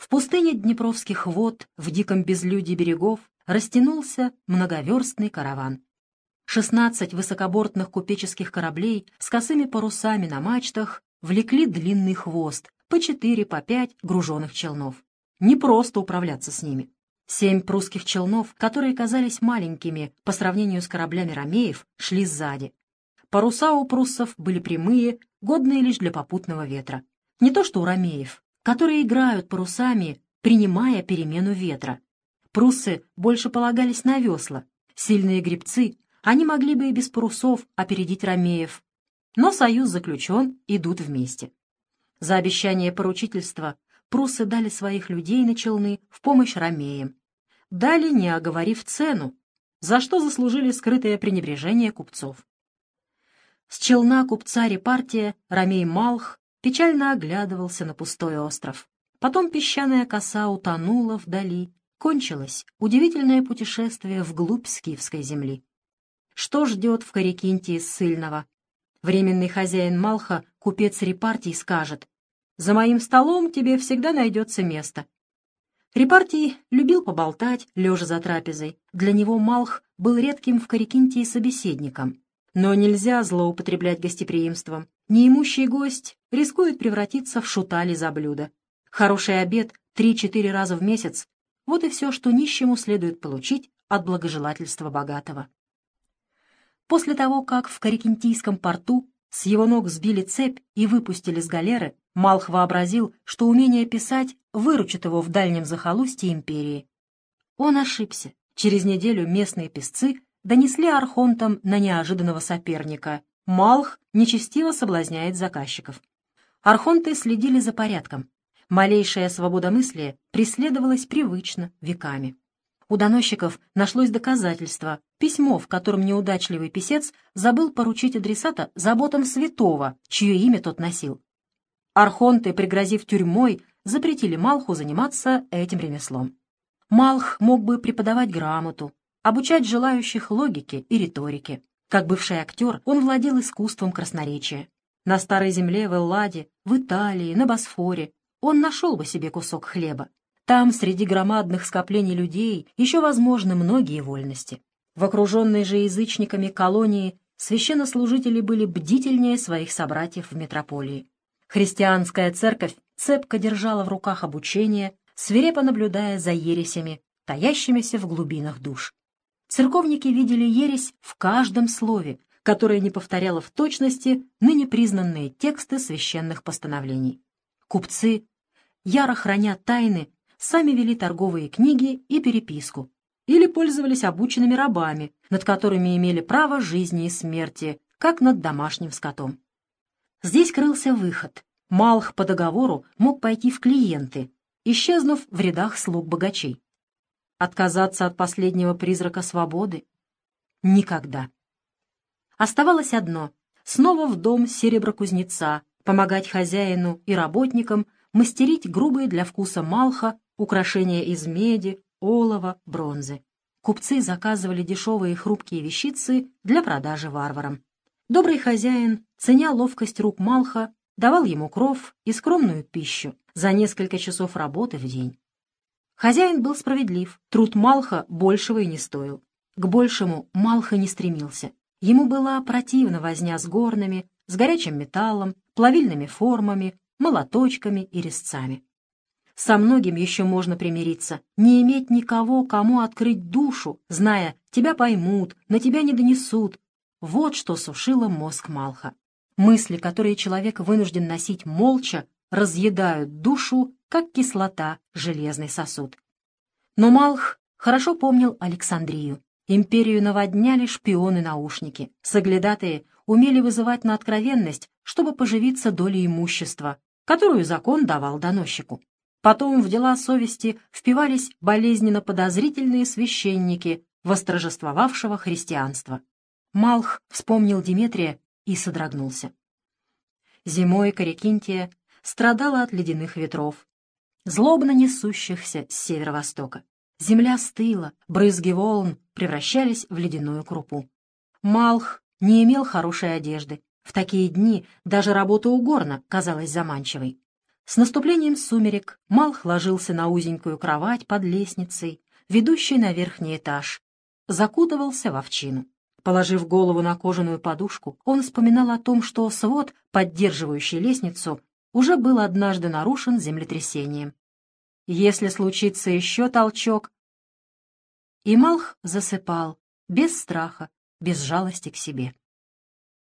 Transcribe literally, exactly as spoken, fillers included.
В пустыне днепровских вод, в диком безлюдье берегов, растянулся многоверстный караван. Шестнадцать высокобортных купеческих кораблей с косыми парусами на мачтах влекли длинный хвост, по четыре, по пять груженых челнов. Не просто управляться с ними. Семь прусских челнов, которые казались маленькими по сравнению с кораблями ромеев, шли сзади. Паруса у пруссов были прямые, годные лишь для попутного ветра. Не то что у ромеев, которые играют парусами, принимая перемену ветра. Пруссы больше полагались на весла. Сильные гребцы, они могли бы и без парусов опередить ромеев. Но союз заключен, идут вместе. За обещание поручительства пруссы дали своих людей на челны в помощь ромеям. Дали, не оговорив цену, за что заслужили скрытое пренебрежение купцов. С челна купца Репартия ромей Малх печально оглядывался на пустой остров. Потом песчаная коса утонула вдали. Кончилось удивительное путешествие вглубь скифской земли. Что ждет в Корекинтии ссыльного? Временный хозяин Малха, купец Репартий, скажет: «За моим столом тебе всегда найдется место». Репартий любил поболтать, лежа за трапезой. Для него Малх был редким в Корекинтии собеседником. Но нельзя злоупотреблять гостеприимством. Неимущий гость рискует превратиться в шутали за блюдо. Хороший обед три-четыре раза в месяц — вот и все, что нищему следует получить от благожелательства богатого. После того, как в Корекинтийском порту с его ног сбили цепь и выпустили с галеры, Малх вообразил, что умение писать выручит его в дальнем захолустье империи. Он ошибся. Через неделю местные писцы донесли архонтам на неожиданного соперника. Малх нечестиво соблазняет заказчиков. Архонты следили за порядком. Малейшее свободомыслие преследовалось привычно, веками. У доносчиков нашлось доказательство, письмо, в котором неудачливый писец забыл поручить адресата заботам святого, чье имя тот носил. Архонты, пригрозив тюрьмой, запретили Малху заниматься этим ремеслом. Малх мог бы преподавать грамоту, обучать желающих логике и риторике. Как бывший актер, он владел искусством красноречия. На Старой Земле, в Элладе, в Италии, на Босфоре он нашел бы себе кусок хлеба. Там, среди громадных скоплений людей, еще возможны многие вольности. В окруженной же язычниками колонии священнослужители были бдительнее своих собратьев в метрополии. Христианская церковь цепко держала в руках обучение, свирепо наблюдая за ересями, таящимися в глубинах душ. Церковники видели ересь в каждом слове, которое не повторяло в точности ныне признанные тексты священных постановлений. Купцы, яро храня тайны, сами вели торговые книги и переписку или пользовались обученными рабами, над которыми имели право жизни и смерти, как над домашним скотом. Здесь крылся выход. Малх по договору мог пойти в клиенты, исчезнув в рядах слуг богачей. Отказаться от последнего призрака свободы? Никогда. Оставалось одно — снова в дом сереброкузнеца, помогать хозяину и работникам мастерить грубые для вкуса Малха украшения из меди, олова, бронзы. Купцы заказывали дешевые хрупкие вещицы для продажи варварам. Добрый хозяин, ценя ловкость рук Малха, давал ему кров и скромную пищу за несколько часов работы в день. Хозяин был справедлив, труд Малха большего и не стоил. К большему Малх и не стремился. Ему была противна возня с горнами, с горячим металлом, плавильными формами, молоточками и резцами. Со многим еще можно примириться, не иметь никого, кому открыть душу, зная, тебя поймут, на тебя не донесут. Вот что сушило мозг Малха. Мысли, которые человек вынужден носить молча, разъедают душу, как кислота железный сосуд. Но Малх хорошо помнил Александрию. Империю наводняли шпионы-наушники. Соглядатые умели вызывать на откровенность, чтобы поживиться долей имущества, которую закон давал доносчику. Потом в дела совести впивались болезненно подозрительные священники восторжествовавшего христианства. Малх вспомнил Деметрия и содрогнулся. Зимой Корекинтия страдала от ледяных ветров, злобно несущихся с северо-востока. Земля стыла, брызги волн превращались в ледяную крупу. Малх не имел хорошей одежды. В такие дни даже работа у горна казалась заманчивой. С наступлением сумерек Малх ложился на узенькую кровать под лестницей, ведущей на верхний этаж, закутывался в овчину. Положив голову на кожаную подушку, он вспоминал о том, что свод, поддерживающий лестницу, уже был однажды нарушен землетрясением. Если случится еще толчок... И Малх засыпал, без страха, без жалости к себе.